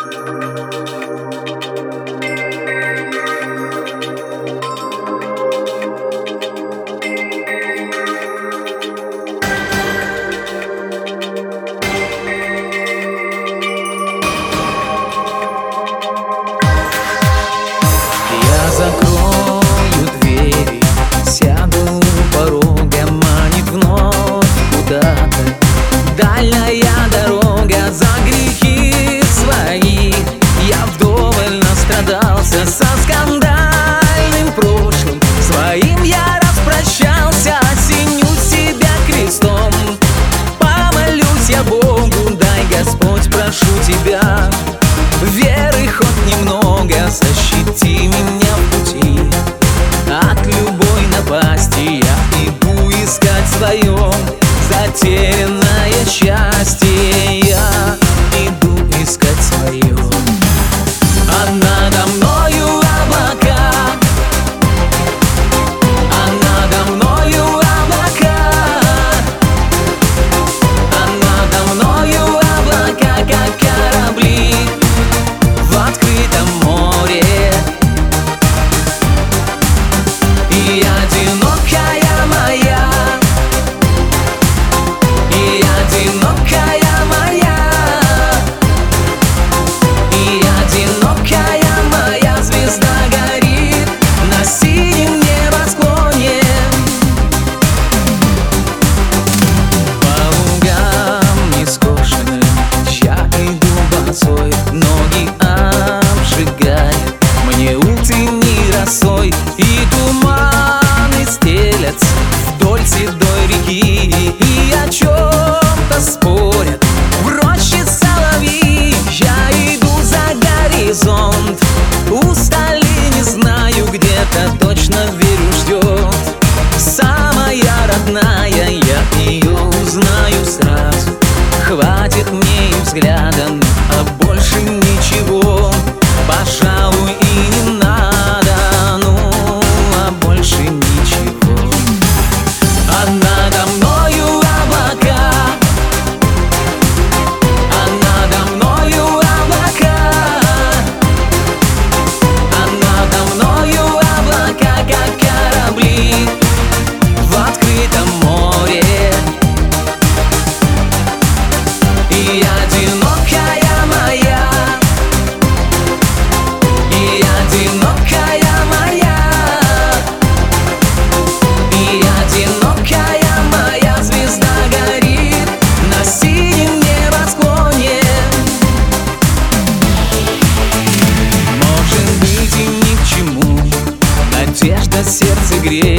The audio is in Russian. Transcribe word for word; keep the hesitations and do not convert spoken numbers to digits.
Закрою двери, сяду у порога, манит вновь куда-то дальняя дорога. За грехи свои я вдоволь настрадался, со скандальным прошлым своим я распрощался. Осеню себя крестом, помолюсь я Богу, дай, Господь, прошу тебя, веры хоть немного, защити меня в пути. От любой напасти я иду искать свое затерянное счастье. Я иду искать свое. А надо мною облака, а надо мною облака, а надо мною облака, как корабли в открытом море. И одинокая моя, и одинокая моя, и одинокая моя звезда горит на синем небосклоне. По лугам нескошенным я иду босой, ноги обжигая мне утренней росой, и туманы стелятся вдоль седой реки, и о чем-то спорят в роще соловьи. Я иду за горизонт, устали, не знаю, где-то точно верю ждет самая родная, я ее узнаю сразу. Хватит мне и взгляда, ну, а больше ничего, пожалуй, и не надо, ну, а больше ничего. А надо мною облака, а надо мною облака, а надо мною облака, как корабли в открытом море. И одинокая моя, и одинокая моя, и одинокая моя звезда горит на синем небосклоне. Может быть, и ни к чему надежда сердце греет,